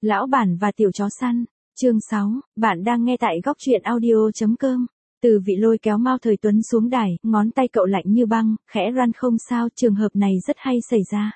Lão bản và tiểu chó săn, chương 6, bạn đang nghe tại góc truyện audio.com. Từ Vị lôi kéo Mao Thời Tuấn xuống đài, ngón tay cậu lạnh như băng, khẽ răn không sao, trường hợp này rất hay xảy ra.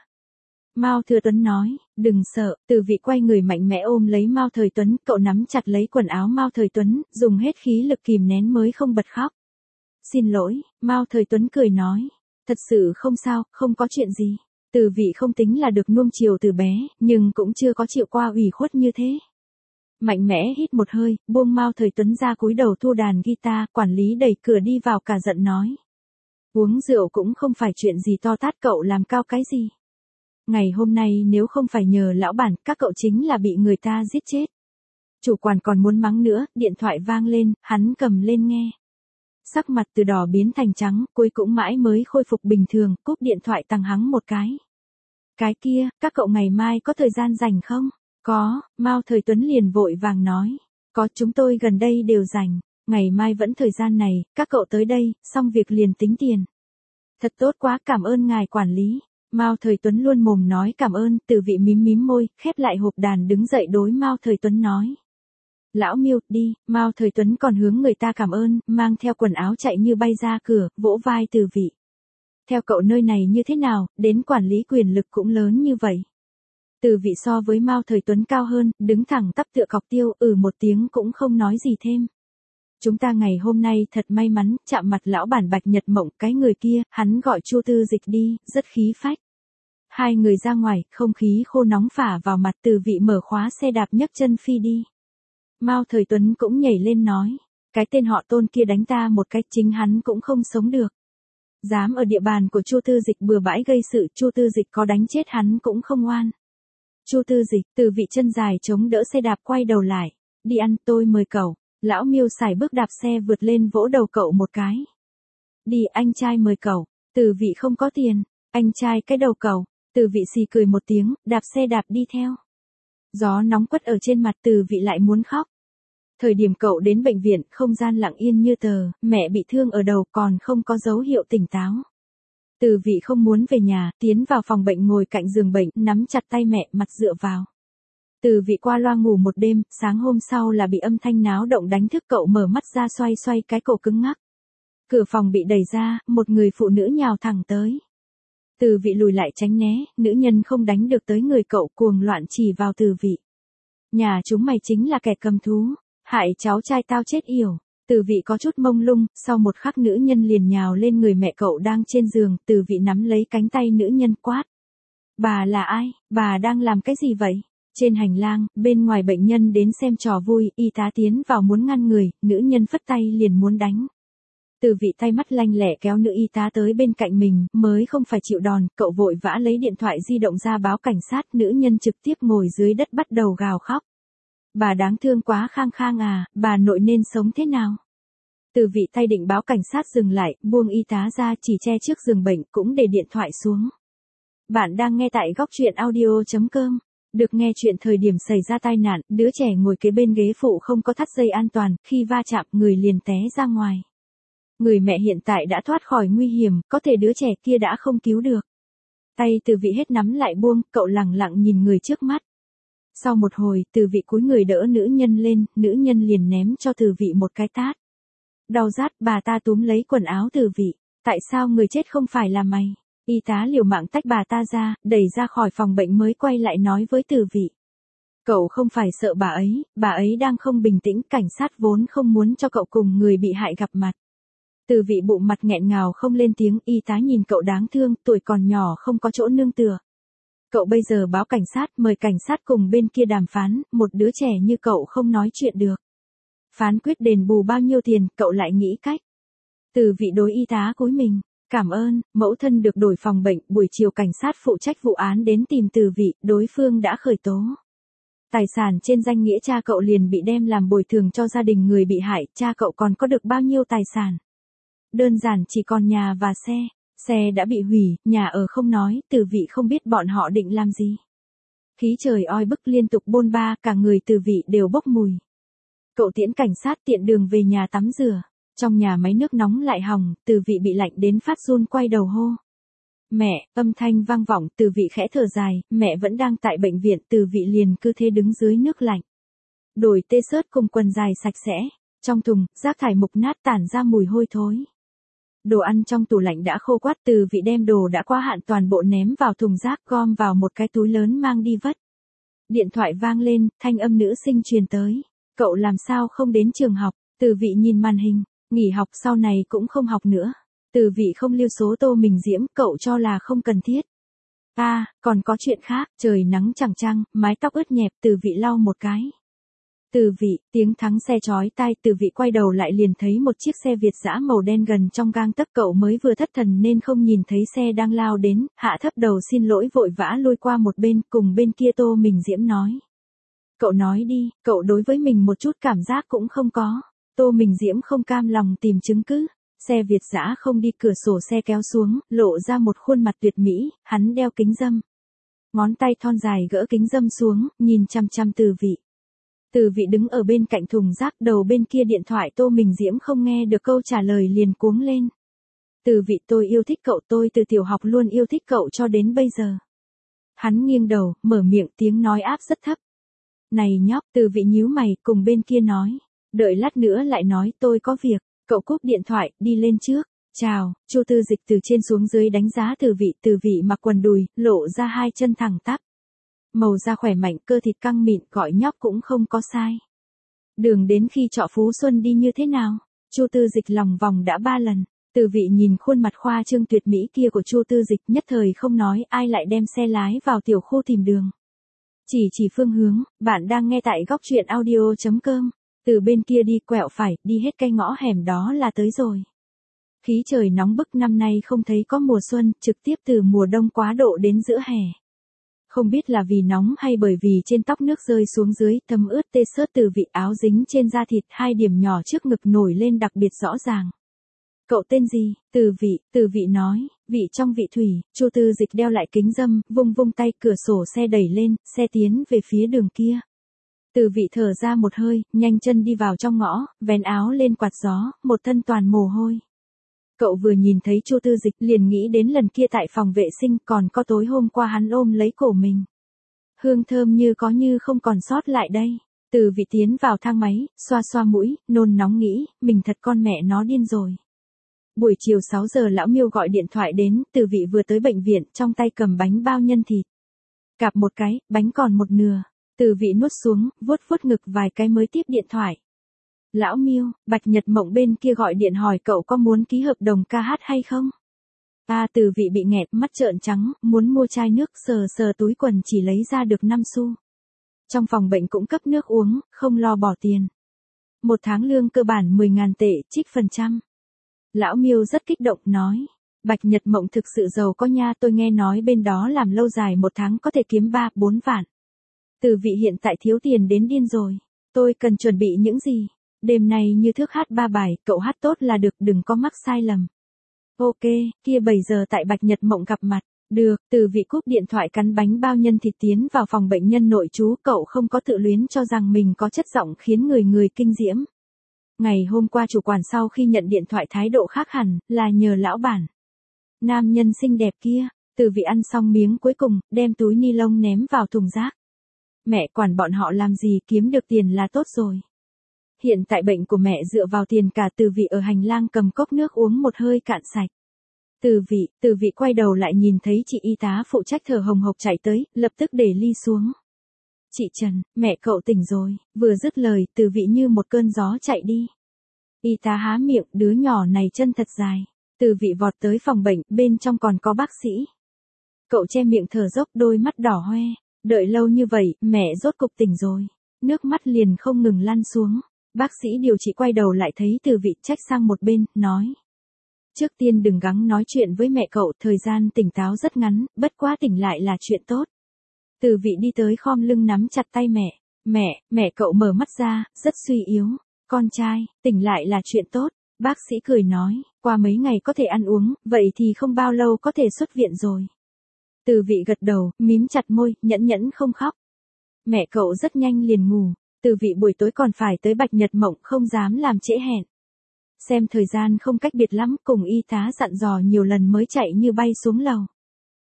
Mao Thừa Tuấn nói, đừng sợ, Từ Vị quay người mạnh mẽ ôm lấy Mao Thời Tuấn, cậu nắm chặt lấy quần áo Mao Thời Tuấn, dùng hết khí lực kìm nén mới không bật khóc. Xin lỗi, Mao Thời Tuấn cười nói, thật sự không sao, không có chuyện gì. Từ Vị không tính là được nuông chiều từ bé, nhưng cũng chưa có chịu qua ủy khuất như thế. Mạnh mẽ hít một hơi, buông Mao Thời Tuấn ra cúi đầu thu đàn guitar, quản lý đẩy cửa đi vào cả giận nói. Uống rượu cũng không phải chuyện gì to tát, cậu làm cao cái gì. Ngày hôm nay nếu không phải nhờ lão bản, các cậu chính là bị người ta giết chết. Chủ quản còn muốn mắng nữa, điện thoại vang lên, hắn cầm lên nghe. Sắc mặt từ đỏ biến thành trắng, cuối cũng mãi mới khôi phục bình thường, cúp điện thoại tăng hắng một cái. Cái kia, các cậu ngày mai có thời gian rảnh không? Có, Mao Thời Tuấn liền vội vàng nói. Có, chúng tôi gần đây đều rảnh, ngày mai vẫn thời gian này, các cậu tới đây, xong việc liền tính tiền. Thật tốt quá, cảm ơn ngài quản lý. Mao Thời Tuấn luôn mồm nói cảm ơn, Từ Vị mím mím môi, khép lại hộp đàn đứng dậy đối Mao Thời Tuấn nói. Lão Miêu, đi, Mao Thời Tuấn còn hướng người ta cảm ơn, mang theo quần áo chạy như bay ra cửa, vỗ vai Từ Vị. Theo cậu nơi này như thế nào, đến quản lý quyền lực cũng lớn như vậy. Từ Vị so với Mao Thời Tuấn cao hơn, đứng thẳng tắp tựa cọc tiêu, một tiếng cũng không nói gì thêm. Chúng ta ngày hôm nay thật may mắn, chạm mặt lão bản Bạch Nhật Mộng, cái người kia, hắn gọi Chu Tư Dịch đi, rất khí phách. Hai người ra ngoài, không khí khô nóng phả vào mặt, Từ Vị mở khóa xe đạp nhấc chân phi đi. Mao Thời Tuấn cũng nhảy lên nói, cái tên họ Tôn kia đánh ta một cái, chính hắn cũng không sống được. Dám ở địa bàn của Chu Tư Dịch bừa bãi gây sự, Chu Tư Dịch có đánh chết hắn cũng không oan. Chu Tư Dịch, Từ Vị chân dài chống đỡ xe đạp quay đầu lại, đi ăn, tôi mời cậu. Lão Miêu sải bước đạp xe vượt lên vỗ đầu cậu một cái. Đi, anh trai mời cậu. Từ Vị không có tiền, anh trai cái đầu cậu. Từ Vị xì cười một tiếng, đạp xe đạp đi theo. Gió nóng quất ở trên mặt, Từ Vị lại muốn khóc. Thời điểm cậu đến bệnh viện, không gian lặng yên như tờ, mẹ bị thương ở đầu còn không có dấu hiệu tỉnh táo. Từ Vị không muốn về nhà, tiến vào phòng bệnh ngồi cạnh giường bệnh, nắm chặt tay mẹ, mặt dựa vào. Từ Vị qua loa ngủ một đêm, sáng hôm sau là bị âm thanh náo động đánh thức cậu, mở mắt ra xoay xoay cái cổ cứng ngắc. Cửa phòng bị đẩy ra, một người phụ nữ nhào thẳng tới. Từ Vị lùi lại tránh né, nữ nhân không đánh được tới người cậu, cuồng loạn chỉ vào Từ Vị. Nhà chúng mày chính là kẻ cầm thú, hại cháu trai tao chết yểu. Từ Vị có chút mông lung, sau một khắc nữ nhân liền nhào lên người mẹ cậu đang trên giường, Từ Vị nắm lấy cánh tay nữ nhân quát. Bà là ai, bà đang làm cái gì vậy? Trên hành lang, bên ngoài bệnh nhân đến xem trò vui, y tá tiến vào muốn ngăn người, nữ nhân phất tay liền muốn đánh. Từ Vị tay mắt lanh lẹ kéo nữ y tá tới bên cạnh mình, mới không phải chịu đòn, cậu vội vã lấy điện thoại di động ra báo cảnh sát, nữ nhân trực tiếp ngồi dưới đất bắt đầu gào khóc. Bà đáng thương quá, khang khang à, bà nội nên sống thế nào? Từ Vị tay định báo cảnh sát dừng lại, buông y tá ra, chỉ che trước giường bệnh, cũng để điện thoại xuống. Bạn đang nghe tại góc truyện audio.com. Được nghe chuyện thời điểm xảy ra tai nạn, đứa trẻ ngồi kế bên ghế phụ không có thắt dây an toàn, khi va chạm người liền té ra ngoài. Người mẹ hiện tại đã thoát khỏi nguy hiểm, có thể đứa trẻ kia đã không cứu được. Tay Từ Vị hết nắm lại buông, cậu lẳng lặng nhìn người trước mắt. Sau một hồi, Từ Vị cúi người đỡ nữ nhân lên, nữ nhân liền ném cho Từ Vị một cái tát. Đau rát, bà ta túm lấy quần áo Từ Vị. Tại sao người chết không phải là mày? Y tá liều mạng tách bà ta ra, đẩy ra khỏi phòng bệnh mới quay lại nói với Từ Vị. Cậu không phải sợ bà ấy đang không bình tĩnh, cảnh sát vốn không muốn cho cậu cùng người bị hại gặp mặt. Từ Vị bụng mặt nghẹn ngào không lên tiếng, y tá nhìn cậu đáng thương, tuổi còn nhỏ không có chỗ nương tựa. Cậu bây giờ báo cảnh sát, mời cảnh sát cùng bên kia đàm phán, một đứa trẻ như cậu không nói chuyện được. Phán quyết đền bù bao nhiêu tiền, cậu lại nghĩ cách. Từ Vị đối y tá cúi mình. Cảm ơn, mẫu thân được đổi phòng bệnh, buổi chiều cảnh sát phụ trách vụ án đến tìm Từ Vị, đối phương đã khởi tố. Tài sản trên danh nghĩa cha cậu liền bị đem làm bồi thường cho gia đình người bị hại, cha cậu còn có được bao nhiêu tài sản? Đơn giản chỉ còn nhà và xe đã bị hủy, nhà ở không nói, Từ Vị không biết bọn họ định làm gì. Khí trời oi bức liên tục bôn ba, cả người Từ Vị đều bốc mùi. Cậu tiễn cảnh sát tiện đường về nhà tắm rửa. Trong nhà máy nước nóng lại hỏng, Từ Vị bị lạnh đến phát run quay đầu hô. Mẹ, âm thanh vang vọng, Từ Vị khẽ thở dài, mẹ vẫn đang tại bệnh viện, Từ Vị liền cứ thế đứng dưới nước lạnh. Đổi t-shirt cùng quần dài sạch sẽ, trong thùng, rác thải mục nát tản ra mùi hôi thối. Đồ ăn trong tủ lạnh đã khô quắt, Từ Vị đem đồ đã qua hạn toàn bộ ném vào thùng rác, gom vào một cái túi lớn mang đi vất. Điện thoại vang lên, thanh âm nữ sinh truyền tới. Cậu làm sao không đến trường học? Từ Vị nhìn màn hình, nghỉ học sau này cũng không học nữa. Từ Vị không lưu số Tô Mình Diễm, cậu cho là không cần thiết. Còn có chuyện khác, trời nắng chang chang, mái tóc ướt nhẹp, Từ Vị lau một cái. Từ Vị, tiếng thắng xe chói tai, Từ Vị quay đầu lại liền thấy một chiếc xe Việt dã màu đen gần trong gang tấc, cậu mới vừa thất thần nên không nhìn thấy xe đang lao đến, hạ thấp đầu xin lỗi vội vã lui qua một bên, cùng bên kia Tô Mình Diễm nói. Cậu nói đi, cậu đối với mình một chút cảm giác cũng không có. Tô Mình Diễm không cam lòng tìm chứng cứ. Xe Việt dã không đi, cửa sổ xe kéo xuống, lộ ra một khuôn mặt tuyệt mỹ, hắn đeo kính râm. Ngón tay thon dài gỡ kính râm xuống, nhìn chăm chăm Từ Vị. Từ Vị đứng ở bên cạnh thùng rác, đầu bên kia điện thoại Tô Mình Diễm không nghe được câu trả lời liền cuống lên. Từ Vị, tôi yêu thích cậu, tôi từ tiểu học luôn yêu thích cậu cho đến bây giờ. Hắn nghiêng đầu, mở miệng, tiếng nói áp rất thấp. Này nhóc, Từ Vị nhíu mày, cùng bên kia nói. Đợi lát nữa lại nói, tôi có việc. Cậu cúp điện thoại, đi lên trước. Chào, Chu Tư Dịch từ trên xuống dưới đánh giá Từ Vị. Từ Vị mặc quần đùi, lộ ra hai chân thẳng tắp. Màu da khỏe mạnh, cơ thịt căng mịn, gọi nhóc cũng không có sai. Đường đến khi trọ Phú Xuân đi như thế nào? Chu Tư Dịch lòng vòng đã 3 lần. Từ Vị nhìn khuôn mặt khoa trương tuyệt mỹ kia của Chu Tư Dịch, nhất thời không nói, ai lại đem xe lái vào tiểu khu tìm đường. Chỉ phương hướng, bạn đang nghe tại góc truyện audio.com. Từ bên kia đi quẹo phải, đi hết cái ngõ hẻm đó là tới rồi. Khí trời nóng bức, năm nay không thấy có mùa xuân, trực tiếp từ mùa đông quá độ đến giữa hè. Không biết là vì nóng hay bởi vì trên tóc nước rơi xuống dưới, thấm ướt t-shirt Từ Vị, áo dính trên da thịt, hai điểm nhỏ trước ngực nổi lên đặc biệt rõ ràng. Cậu tên gì? Từ Vị nói, vị trong vị thủy. Chu Tư Dịch đeo lại kính râm, vung tay, cửa sổ xe đẩy lên, xe tiến về phía đường kia. Từ Vị thở ra một hơi, nhanh chân đi vào trong ngõ, vén áo lên quạt gió, một thân toàn mồ hôi. Cậu vừa nhìn thấy Chu Tư Dịch liền nghĩ đến lần kia tại phòng vệ sinh, còn có tối hôm qua hắn ôm lấy cổ mình. Hương thơm như có như không còn sót lại đây. Từ Vị tiến vào thang máy, xoa mũi, nôn nóng nghĩ, mình thật con mẹ nó điên rồi. Buổi chiều 6 giờ lão Miêu gọi điện thoại đến, Từ Vị vừa tới bệnh viện, trong tay cầm bánh bao nhân thịt. Cạp một cái, bánh còn một nửa. Từ Vị nuốt xuống, vuốt ngực vài cái mới tiếp điện thoại. Lão Miêu, Bạch Nhật Mộng bên kia gọi điện hỏi cậu có muốn ký hợp đồng ca hát hay không? Từ Vị bị nghẹt, mắt trợn trắng, muốn mua chai nước, sờ túi quần chỉ lấy ra được 5 xu. Trong phòng bệnh cũng cấp nước uống, không lo bỏ tiền. Một tháng lương cơ bản 10.000 tệ, trích phần trăm. Lão Miêu rất kích động, nói. Bạch Nhật Mộng thực sự giàu có nha, tôi nghe nói bên đó làm lâu dài một tháng có thể kiếm 3-4 vạn. Từ Vị hiện tại thiếu tiền đến điên rồi. Tôi cần chuẩn bị những gì? Đêm nay như thước hát 3 bài, cậu hát tốt là được, đừng có mắc sai lầm. Ok, kia 7 giờ tại Bạch Nhật Mộng gặp mặt. Được, Từ Vị cúp điện thoại cắn bánh bao nhân thịt tiến vào phòng bệnh nhân nội trú, cậu không có tự luyến cho rằng mình có chất giọng khiến người kinh diễm. Ngày hôm qua chủ quản sau khi nhận điện thoại thái độ khác hẳn, là nhờ lão bản. Nam nhân xinh đẹp kia. Từ Vị ăn xong miếng cuối cùng, đem túi ni lông ném vào thùng rác. Mẹ quản bọn họ làm gì, kiếm được tiền là tốt rồi. Hiện tại bệnh của mẹ dựa vào tiền cả. Từ Vị ở hành lang cầm cốc nước uống một hơi cạn sạch. Từ Vị quay đầu lại nhìn thấy chị y tá phụ trách thở hồng hộc chạy tới, lập tức để ly xuống. Chị Trần, mẹ cậu tỉnh rồi. Vừa dứt lời, Từ Vị như một cơn gió chạy đi. Y tá há miệng, đứa nhỏ này chân thật dài. Từ Vị vọt tới phòng bệnh, bên trong còn có bác sĩ. Cậu che miệng thở dốc, đôi mắt đỏ hoe. Đợi lâu như vậy, mẹ rốt cục tỉnh rồi. Nước mắt liền không ngừng lăn xuống. Bác sĩ điều trị quay đầu lại thấy Từ Vị, trách sang một bên, nói. Trước tiên đừng gắng nói chuyện với mẹ cậu, thời gian tỉnh táo rất ngắn, bất quá tỉnh lại là chuyện tốt. Từ Vị đi tới khom lưng nắm chặt tay mẹ. Mẹ cậu mở mắt ra, rất suy yếu. Con trai, tỉnh lại là chuyện tốt. Bác sĩ cười nói, qua mấy ngày có thể ăn uống, vậy thì không bao lâu có thể xuất viện rồi. Từ Vị gật đầu, mím chặt môi, nhẫn không khóc. Mẹ cậu rất nhanh liền ngủ. Từ Vị buổi tối còn phải tới Bạch Nhật Mộng, không dám làm trễ hẹn. Xem thời gian không cách biệt lắm, cùng y tá dặn dò nhiều lần mới chạy như bay xuống lầu.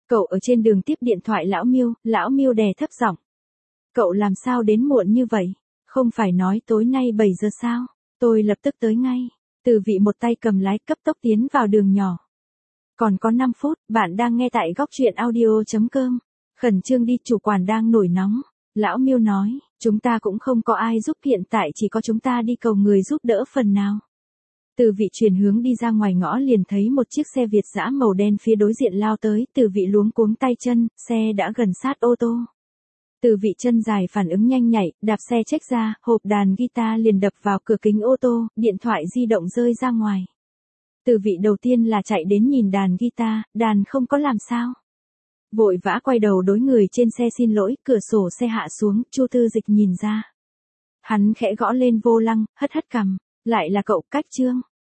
Cậu ở trên đường tiếp điện thoại Lão Miêu đè thấp giọng. Cậu làm sao đến muộn như vậy? Không phải nói tối nay 7 giờ sao? Tôi lập tức tới ngay. Từ vị một tay cầm lái cấp tốc tiến vào đường nhỏ. Còn có 5 phút, bạn đang nghe tại góc truyện audio.com. Khẩn trương đi, chủ quản đang nổi nóng. Lão Miêu nói, chúng ta cũng không có ai giúp, hiện tại chỉ có chúng ta đi cầu người giúp đỡ phần nào. Từ vị chuyển hướng đi ra ngoài ngõ liền thấy một chiếc xe Việt dã màu đen phía đối diện lao tới, từ vị luống cuống tay chân, xe đã gần sát ô tô. Từ vị chân dài phản ứng nhanh nhạy, đạp xe chếch ra, hộp đàn guitar liền đập vào cửa kính ô tô, điện thoại di động rơi ra ngoài. Từ vị đầu tiên là chạy đến nhìn đàn guitar, đàn không có làm sao. Vội vã quay đầu đối người trên xe xin lỗi, cửa sổ xe hạ xuống, Chu Tư Dịch nhìn ra. Hắn khẽ gõ lên vô lăng, hất hất cằm, lại là cậu, Cách Trương.